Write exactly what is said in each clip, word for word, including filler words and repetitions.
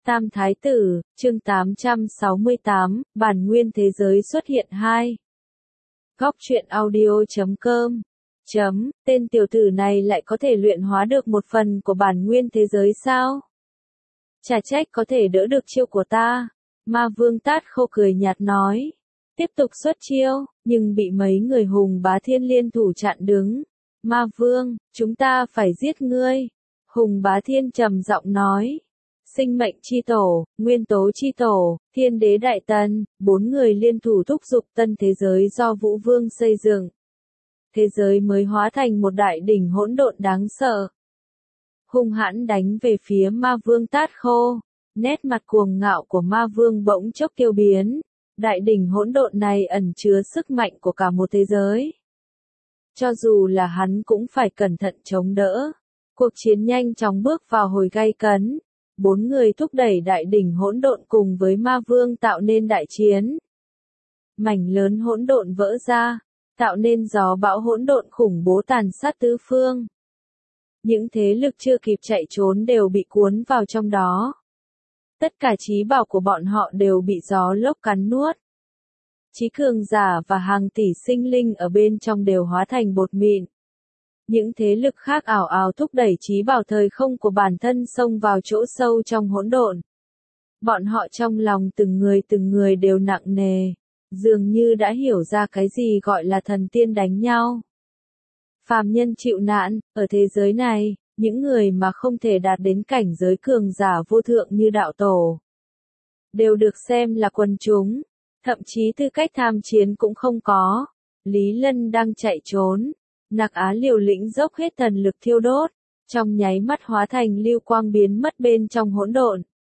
Tam Thái Tử, chương tám trăm sáu mươi tám, bản nguyên thế giới xuất hiện hai. Góc truyện audio.com chấm, tên tiểu tử này lại có thể luyện hóa được một phần của bản nguyên thế giới sao? Chả trách có thể đỡ được chiêu của ta. Ma Vương Tát Khô cười nhạt nói. Tiếp tục xuất chiêu, nhưng bị mấy người hùng bá thiên liên thủ chặn đứng. Ma Vương, chúng ta phải giết ngươi. Hùng bá thiên trầm giọng nói. Sinh mệnh chi tổ, nguyên tố chi tổ, thiên đế đại tần, bốn người liên thủ thúc giục tân thế giới do Vũ Vương xây dựng. Thế giới mới hóa thành một đại đỉnh hỗn độn đáng sợ. Hung hãn đánh về phía Ma Vương Tát Khô, nét mặt cuồng ngạo của Ma Vương bỗng chốc tiêu biến. Đại đỉnh hỗn độn này ẩn chứa sức mạnh của cả một thế giới. Cho dù là hắn cũng phải cẩn thận chống đỡ. Cuộc chiến nhanh chóng bước vào hồi gay cấn. Bốn người thúc đẩy đại đỉnh hỗn độn cùng với Ma Vương tạo nên đại chiến. Mảnh lớn hỗn độn vỡ ra, tạo nên gió bão hỗn độn khủng bố tàn sát tứ phương. Những thế lực chưa kịp chạy trốn đều bị cuốn vào trong đó. Tất cả trí bảo của bọn họ đều bị gió lốc cắn nuốt. Chí cường giả và hàng tỷ sinh linh ở bên trong đều hóa thành bột mịn. Những thế lực khác ảo ảo thúc đẩy trí bảo thời không của bản thân xông vào chỗ sâu trong hỗn độn. Bọn họ trong lòng từng người từng người đều nặng nề, dường như đã hiểu ra cái gì gọi là thần tiên đánh nhau. Phàm nhân chịu nạn, ở thế giới này, những người mà không thể đạt đến cảnh giới cường giả vô thượng như đạo tổ, đều được xem là quần chúng, thậm chí tư cách tham chiến cũng không có. Lý Lân đang chạy trốn. Nặc Á liều lĩnh dốc hết thần lực thiêu đốt, trong nháy mắt hóa thành lưu quang biến mất bên trong hỗn độn.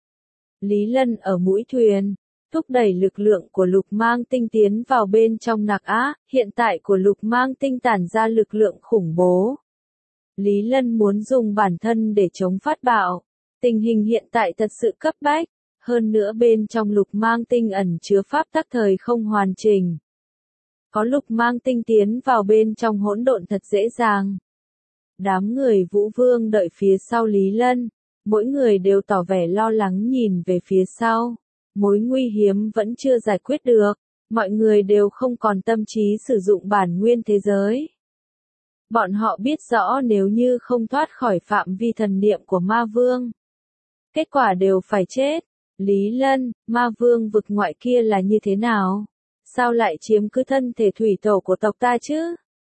Lý Lân ở mũi thuyền, thúc đẩy lực lượng của lục mang tinh tiến vào bên trong Nặc Á, hiện tại của lục mang tinh tản ra lực lượng khủng bố. Lý Lân muốn dùng bản thân để chống phát bạo, tình hình hiện tại thật sự cấp bách, hơn nữa bên trong lục mang tinh ẩn chứa pháp tắc thời không hoàn chỉnh. Có lục mang tinh tiến vào bên trong hỗn độn thật dễ dàng. Đám người Vũ Vương đợi phía sau Lý Lân, mỗi người đều tỏ vẻ lo lắng nhìn về phía sau. Mối nguy hiểm vẫn chưa giải quyết được, mọi người đều không còn tâm trí sử dụng bản nguyên thế giới. Bọn họ biết rõ nếu như không thoát khỏi phạm vi thần niệm của Ma Vương, kết quả đều phải chết. Lý Lân, Ma Vương vực ngoại kia là như thế nào? Sao lại chiếm cứ thân thể thủy tổ của tộc ta chứ?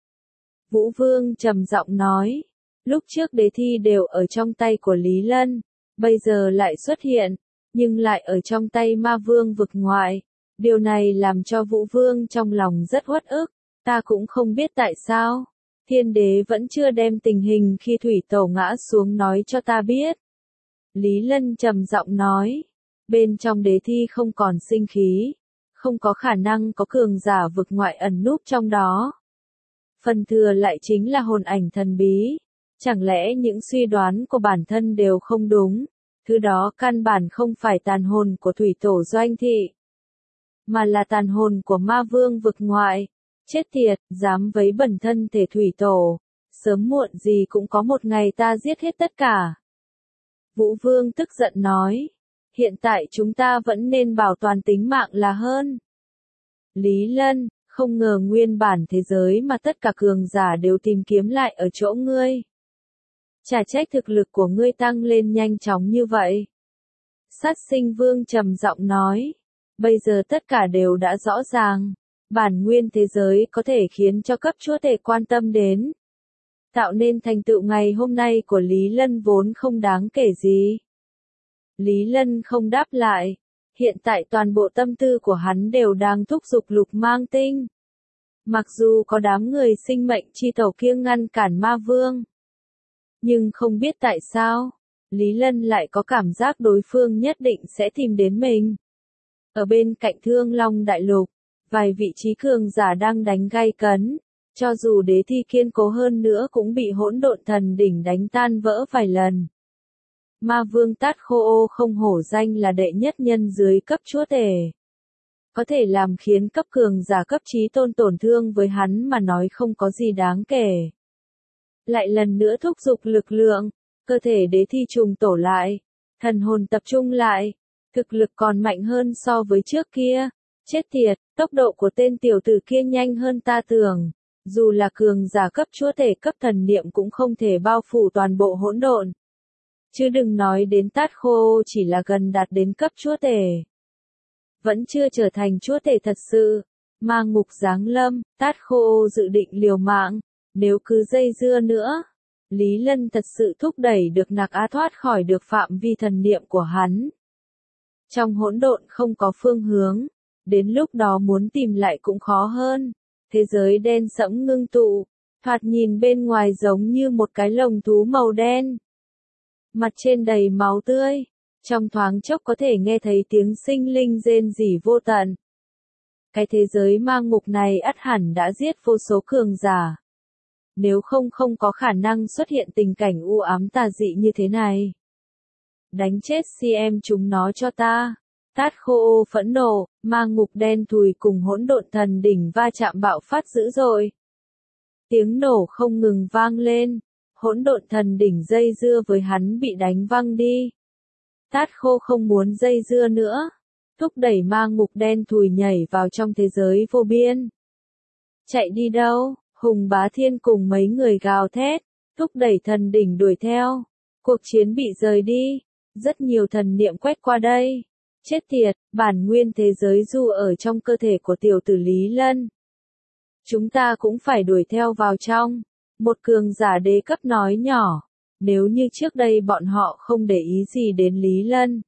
Vũ Vương trầm giọng nói. Lúc trước đế thi đều ở trong tay của Lý Lân, bây giờ lại xuất hiện, nhưng lại ở trong tay Ma Vương vực ngoại. Điều này làm cho Vũ Vương trong lòng rất uất ức, ta cũng không biết tại sao. Thiên đế vẫn chưa đem tình hình khi thủy tổ ngã xuống nói cho ta biết. Lý Lân trầm giọng nói. Bên trong đế thi không còn sinh khí. Không có khả năng có cường giả vực ngoại ẩn núp trong đó. Phần thừa lại chính là hồn ảnh thần bí. Chẳng lẽ những suy đoán của bản thân đều không đúng? Thứ đó căn bản không phải tàn hồn của thủy tổ Doanh Thị, mà là tàn hồn của Ma Vương vực ngoại. Chết tiệt, dám vấy bẩn thân thể thủy tổ. Sớm muộn gì cũng có một ngày ta giết hết tất cả. Vũ Vương tức giận nói. Hiện tại chúng ta vẫn nên bảo toàn tính mạng là hơn. Lý Lân, không ngờ nguyên bản thế giới mà tất cả cường giả đều tìm kiếm lại ở chỗ ngươi. Chả trách thực lực của ngươi tăng lên nhanh chóng như vậy. Sát Sinh Vương trầm giọng nói. Bây giờ tất cả đều đã rõ ràng. Bản nguyên thế giới có thể khiến cho cấp chúa tể quan tâm đến. Tạo nên thành tựu ngày hôm nay của Lý Lân vốn không đáng kể gì. Lý Lân không đáp lại. Hiện tại toàn bộ tâm tư của hắn đều đang thúc giục lục mang tinh. Mặc dù có đám người sinh mệnh chi tổ kia ngăn cản Ma Vương, nhưng không biết tại sao, Lý Lân lại có cảm giác đối phương nhất định sẽ tìm đến mình. Ở bên cạnh Thương Long Đại Lục, vài vị trí cường giả đang đánh gay cấn. Cho dù đế thi kiên cố hơn nữa cũng bị hỗn độn thần đỉnh đánh tan vỡ vài lần. Ma Vương Tát Khô không hổ danh là đệ nhất nhân dưới cấp chúa tể. Có thể làm khiến cấp cường giả cấp trí tôn tổn thương với hắn mà nói không có gì đáng kể. Lại lần nữa thúc giục lực lượng, cơ thể đế thi trùng tổ lại. Thần hồn tập trung lại, thực lực còn mạnh hơn so với trước kia. Chết tiệt, tốc độ của tên tiểu tử kia nhanh hơn ta tưởng. Dù là cường giả cấp chúa tể cấp thần niệm cũng không thể bao phủ toàn bộ hỗn độn. Chứ đừng nói đến Tát Khô chỉ là gần đạt đến cấp chúa tể. Vẫn chưa trở thành chúa tể thật sự. Ma ngục giáng lâm, Tát Khô dự định liều mạng. Nếu cứ dây dưa nữa, Lý Lân thật sự thúc đẩy được Nạc Á thoát khỏi được phạm vi thần niệm của hắn. Trong hỗn độn không có phương hướng, đến lúc đó muốn tìm lại cũng khó hơn. Thế giới đen sẫm ngưng tụ, thoạt nhìn bên ngoài giống như một cái lồng thú màu đen. Mặt trên đầy máu tươi, trong thoáng chốc có thể nghe thấy tiếng sinh linh rên rỉ vô tận. Cái thế giới ma ngục này ắt hẳn đã giết vô số cường giả. Nếu không không có khả năng xuất hiện tình cảnh u ám tà dị như thế này. Đánh chết si em chúng nó cho ta. Tát Khô phẫn nộ, ma ngục đen thùi cùng hỗn độn thần đỉnh va chạm bạo phát dữ dội. Tiếng nổ không ngừng vang lên, hỗn độn thần đỉnh dây dưa với hắn bị đánh văng đi. Tát Khô không muốn dây dưa nữa, thúc đẩy ma ngục đen thùi nhảy vào trong thế giới vô biên. Chạy đi đâu? Hùng Bá Thiên cùng mấy người gào thét, thúc đẩy thần đỉnh đuổi theo. Cuộc chiến bị rời đi, rất nhiều thần niệm quét qua đây. Chết tiệt, bản nguyên thế giới du ở trong cơ thể của tiểu tử Lý Lân. Chúng ta cũng phải đuổi theo vào trong. Một cường giả đế cấp nói nhỏ, nếu như trước đây bọn họ không để ý gì đến Lý Lân,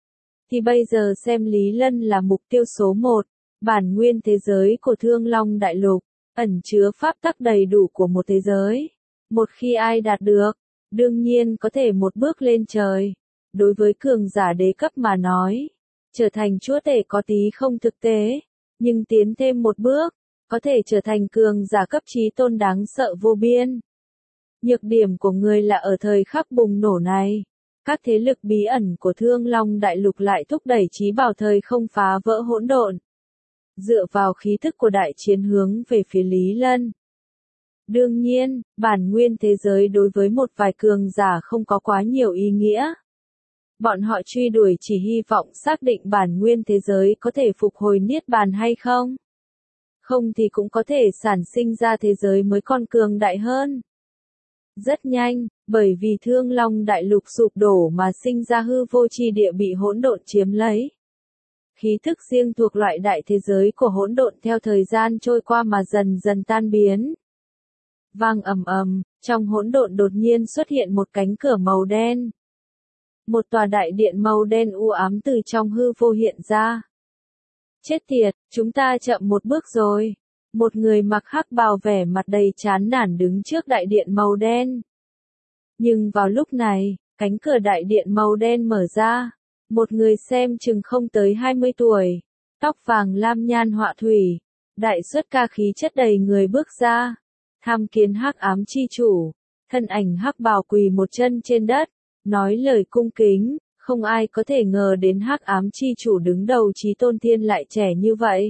thì bây giờ xem Lý Lân là mục tiêu số một. Bản nguyên thế giới của Thương Long Đại Lục, ẩn chứa pháp tắc đầy đủ của một thế giới. Một khi ai đạt được, đương nhiên có thể một bước lên trời. Đối với cường giả đế cấp mà nói, trở thành chúa tể có tí không thực tế, nhưng tiến thêm một bước, có thể trở thành cường giả cấp chí tôn đáng sợ vô biên. Nhược điểm của người là ở thời khắc bùng nổ này, các thế lực bí ẩn của Thương Long Đại Lục lại thúc đẩy chí bảo thời không phá vỡ hỗn độn. Dựa vào khí thức của đại chiến hướng về phía Lý Lân. Đương nhiên, bản nguyên thế giới đối với một vài cường giả không có quá nhiều ý nghĩa. Bọn họ truy đuổi chỉ hy vọng xác định bản nguyên thế giới có thể phục hồi niết bàn hay không. Không thì cũng có thể sản sinh ra thế giới mới còn cường đại hơn. Rất nhanh, bởi vì Thương Long Đại Lục sụp đổ mà sinh ra hư vô chi địa bị hỗn độn chiếm lấy. Khí thức riêng thuộc loại đại thế giới của hỗn độn theo thời gian trôi qua mà dần dần tan biến. Vang ầm ầm, trong hỗn độn đột nhiên xuất hiện một cánh cửa màu đen. Một tòa đại điện màu đen u ám từ trong hư vô hiện ra. Chết tiệt, chúng ta chậm một bước rồi. Một người mặc hắc bào vẻ mặt đầy chán nản đứng trước đại điện màu đen. Nhưng vào lúc này, cánh cửa đại điện màu đen mở ra. Một người xem chừng không tới hai mươi tuổi, tóc vàng lam nhan họa thủy, đại xuất ca khí chất đầy người bước ra. Tham kiến hắc ám chi chủ, thân ảnh hắc bào quỳ một chân trên đất, nói lời cung kính, không ai có thể ngờ đến hắc ám chi chủ đứng đầu chí tôn thiên lại trẻ như vậy.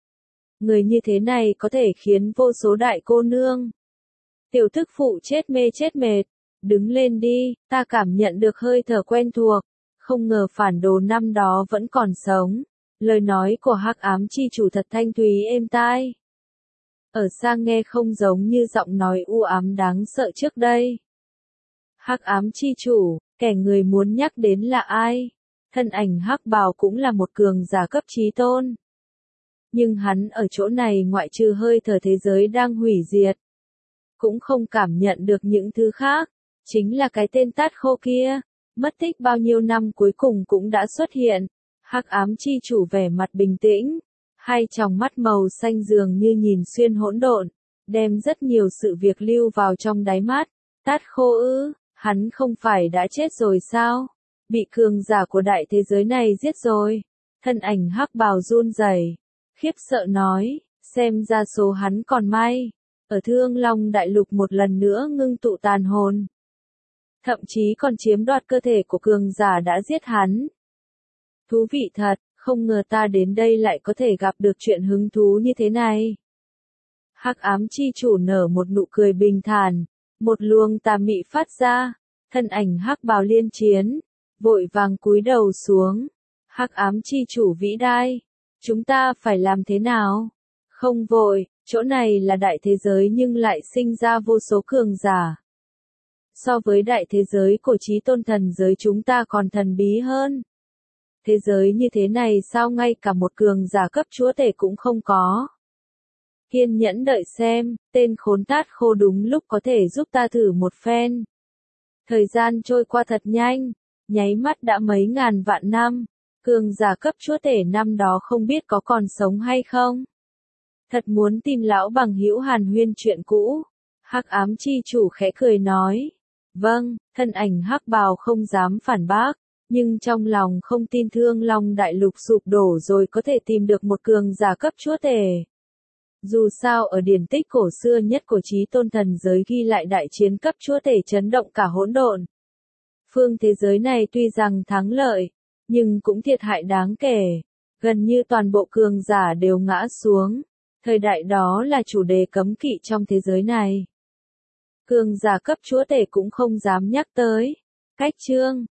Người như thế này có thể khiến vô số đại cô nương, tiểu thức phụ chết mê chết mệt. Đứng lên đi, ta cảm nhận được hơi thở quen thuộc. Không ngờ phản đồ năm đó vẫn còn sống. Lời nói của hắc ám chi chủ thật thanh thúy êm tai. Ở xa nghe không giống như giọng nói u ám đáng sợ trước đây. Hắc ám chi chủ, kẻ người muốn nhắc đến là ai? Thân ảnh hắc bào cũng là một cường giả cấp chí tôn. Nhưng hắn ở chỗ này ngoại trừ hơi thở thế giới đang hủy diệt, cũng không cảm nhận được những thứ khác. Chính là cái tên Tát Khô kia, mất tích bao nhiêu năm cuối cùng cũng đã xuất hiện. Hắc ám chi chủ vẻ mặt bình tĩnh, hai tròng mắt màu xanh dường như nhìn xuyên hỗn độn, đem rất nhiều sự việc lưu vào trong đáy mắt. Tát Khô ư, hắn không phải đã chết rồi sao? Bị cường giả của đại thế giới này giết rồi. Thân ảnh hắc bào run rẩy, khiếp sợ nói, xem ra số hắn còn may. Ở Thương Long Đại Lục một lần nữa ngưng tụ tàn hồn. Thậm chí còn chiếm đoạt cơ thể của cường giả đã giết hắn. Thú vị thật, không ngờ ta đến đây lại có thể gặp được chuyện hứng thú như thế này. Hắc ám chi chủ nở một nụ cười bình thản, một luồng tà mị phát ra, thân ảnh hắc bào liên chiến, vội vàng cúi đầu xuống. Hắc ám chi chủ vĩ đại, chúng ta phải làm thế nào? Không vội, chỗ này là đại thế giới nhưng lại sinh ra vô số cường giả. So với đại thế giới của Chí Tôn thần giới chúng ta còn thần bí hơn. Thế giới như thế này sao ngay cả một cường giả cấp chúa tể cũng không có. Kiên nhẫn đợi xem, tên khốn tát khô đúng lúc có thể giúp ta thử một phen. Thời gian trôi qua thật nhanh, nháy mắt đã mấy ngàn vạn năm, cường giả cấp chúa tể năm đó không biết có còn sống hay không. Thật muốn tìm lão bằng hữu hàn huyên chuyện cũ. Hắc ám chi chủ khẽ cười nói. Vâng, thân ảnh hắc bào không dám phản bác, nhưng trong lòng không tin Thương Long đại lục sụp đổ rồi có thể tìm được một cường giả cấp chúa tể. Dù sao ở điển tích cổ xưa nhất của Chí Tôn thần giới ghi lại đại chiến cấp chúa tể chấn động cả hỗn độn. Phương thế giới này tuy rằng thắng lợi, nhưng cũng thiệt hại đáng kể, gần như toàn bộ cường giả đều ngã xuống. Thời đại đó là chủ đề cấm kỵ trong thế giới này. Cường giả cấp chúa tể cũng không dám nhắc tới. Cách chương